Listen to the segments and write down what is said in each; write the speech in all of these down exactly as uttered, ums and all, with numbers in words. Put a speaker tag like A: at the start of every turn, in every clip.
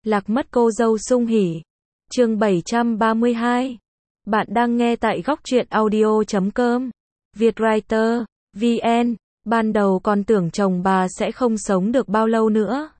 A: Lạc mất cô dâu sung hỉ. Chương bảy trăm ba mươi hai. Bạn đang nghe tại góc truyện audio chấm com. Vietwriter, vê en. Ban đầu còn tưởng chồng bà sẽ không sống được bao lâu nữa.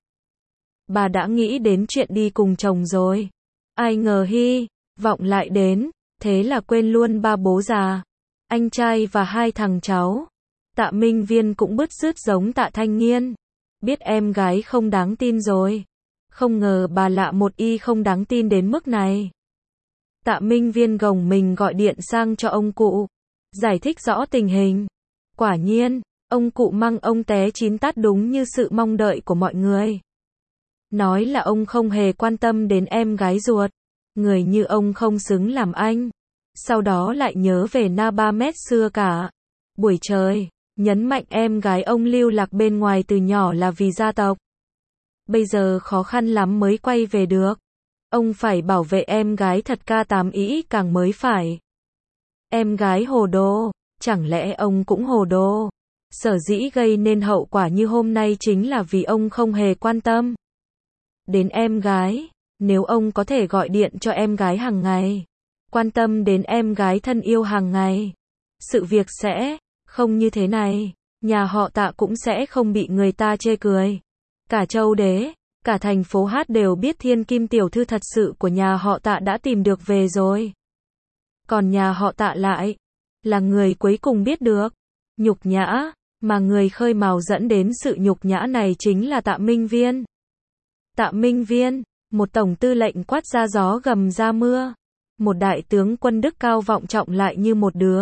A: Bà đã nghĩ đến chuyện đi cùng chồng rồi. Ai ngờ hy vọng lại đến, thế là quên luôn ba bố già, anh trai và hai thằng cháu. Tạ Minh Viên cũng bứt rứt giống Tạ Thanh Nghiên. Biết em gái không đáng tin rồi. Không ngờ bà lạ một y không đáng tin đến mức này. Tạ Minh Viên gồng mình gọi điện sang cho ông cụ, giải thích rõ tình hình. Quả nhiên, ông cụ măng ông té chín tát đúng như sự mong đợi của mọi người. Nói là ông không hề quan tâm đến em gái ruột. Người như ông không xứng làm anh. Sau đó lại nhớ về Na Ba Mét xưa cả. Buổi trời, nhấn mạnh em gái ông lưu lạc bên ngoài từ nhỏ là vì gia tộc. Bây giờ khó khăn lắm mới quay về được. Ông phải bảo vệ em gái thật ca tám ý càng mới phải. Em gái hồ đồ, chẳng lẽ ông cũng hồ đồ? Sở dĩ gây nên hậu quả như hôm nay chính là vì ông không hề quan tâm đến em gái. Nếu ông có thể gọi điện cho em gái hàng ngày, quan tâm đến em gái thân yêu hàng ngày, sự việc sẽ không như thế này. Nhà họ Tạ cũng sẽ không bị người ta chê cười. Cả châu đế, cả thành phố Hát đều biết thiên kim tiểu thư thật sự của nhà họ Tạ đã tìm được về rồi. Còn nhà họ Tạ lại là người cuối cùng biết được. Nhục nhã, mà người khơi mào dẫn đến sự nhục nhã này chính là Tạ Minh Viên. Tạ Minh Viên, một tổng tư lệnh quát ra gió gầm ra mưa. Một đại tướng quân đức cao vọng trọng lại như một đứa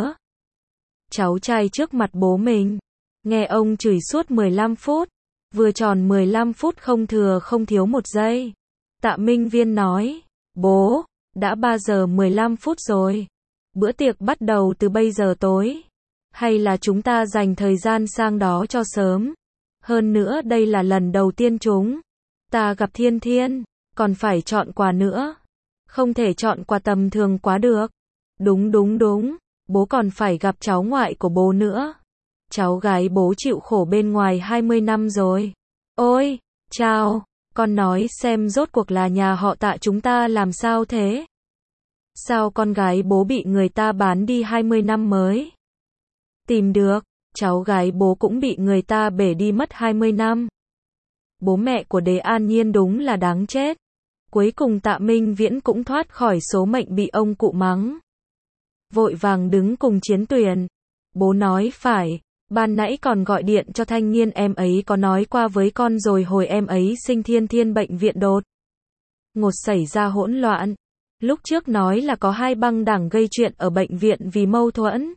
A: cháu trai trước mặt bố mình. Nghe ông chửi suốt mười lăm phút. Vừa tròn mười lăm phút không thừa không thiếu một giây. Tạ Minh Viên nói, bố, đã ba giờ mười lăm phút rồi. Bữa tiệc bắt đầu từ bây giờ tối. Hay là chúng ta dành thời gian sang đó cho sớm. Hơn nữa đây là lần đầu tiên chúng ta gặp Thiên Thiên, còn phải chọn quà nữa. Không thể chọn quà tầm thường quá được. Đúng đúng đúng, bố còn phải gặp cháu ngoại của bố nữa. Cháu gái bố chịu khổ bên ngoài hai mươi năm rồi. Ôi, chào, con nói xem rốt cuộc là nhà họ Tạ chúng ta làm sao thế? Sao con gái bố bị người ta bán đi hai mươi năm mới tìm được, cháu gái bố cũng bị người ta bể đi mất hai mươi năm. Bố mẹ của Đế An Nhiên đúng là đáng chết. Cuối cùng Tạ Minh Viễn cũng thoát khỏi số mệnh bị ông cụ mắng. Vội vàng đứng cùng Chiến Tuyền. Bố nói phải, ban nãy còn gọi điện cho Thanh Nghiên, em ấy có nói qua với con rồi, hồi em ấy sinh Thiên Thiên bệnh viện đột ngột xảy ra hỗn loạn. Lúc trước nói là có hai băng đảng gây chuyện ở bệnh viện vì mâu thuẫn.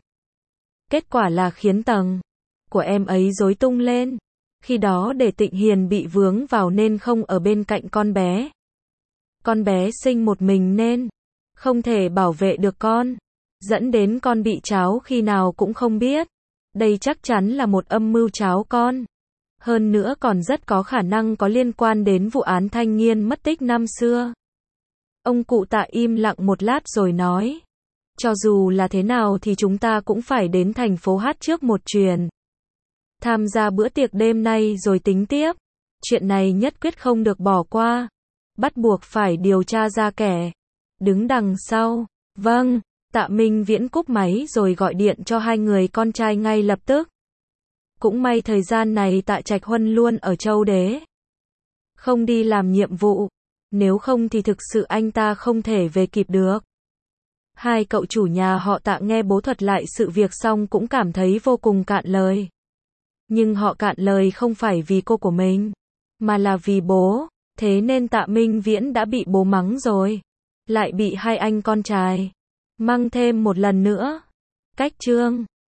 A: Kết quả là khiến tầng của em ấy rối tung lên. Khi đó để Tịnh Hiền bị vướng vào nên không ở bên cạnh con bé. Con bé sinh một mình nên không thể bảo vệ được con, dẫn đến con bị tráo khi nào cũng không biết. Đây chắc chắn là một âm mưu tráo con. Hơn nữa còn rất có khả năng có liên quan đến vụ án Thanh Nghiên mất tích năm xưa. Ông cụ Tạ im lặng một lát rồi nói, cho dù là thế nào thì chúng ta cũng phải đến thành phố Hát trước một chuyến. Tham gia bữa tiệc đêm nay rồi tính tiếp. Chuyện này nhất quyết không được bỏ qua. Bắt buộc phải điều tra ra kẻ đứng đằng sau. Vâng, Tạ Minh Viễn cúp máy rồi gọi điện cho hai người con trai ngay lập tức. Cũng may thời gian này Tạ Trạch Huân luôn ở châu đế, không đi làm nhiệm vụ. Nếu không thì thực sự anh ta không thể về kịp được. Hai cậu chủ nhà họ Tạ nghe bố thuật lại sự việc xong cũng cảm thấy vô cùng cạn lời. Nhưng họ cạn lời không phải vì cô của mình, mà là vì bố. Thế nên Tạ Minh Viễn đã bị bố mắng rồi, lại bị hai anh con trai mắng thêm một lần nữa. Cách chương